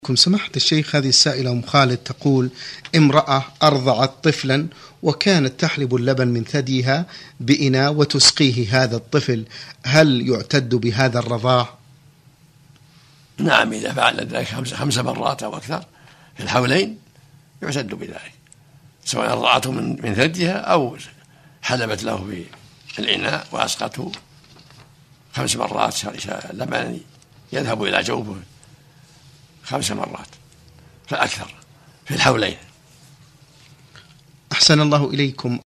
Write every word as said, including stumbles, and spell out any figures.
كم سماحة الشيخ، هذه السائلة أم خالد تقول: امرأة أرضعت طفلا وكانت تحلب اللبن من ثديها بإناء وتسقيه هذا الطفل، هل يعتد بهذا الرضاع؟ نعم، إذا فعل ذلك خمس, خمس مرات أو أكثر في الحولين يعتد بذلك، سواء رضعته من, من ثديها أو حلبت له في الإناء وأسقته خمس مرات، اللبن يذهب إلى جوفه خمس مرات فأكثر في الحولين. أحسن الله إليكم.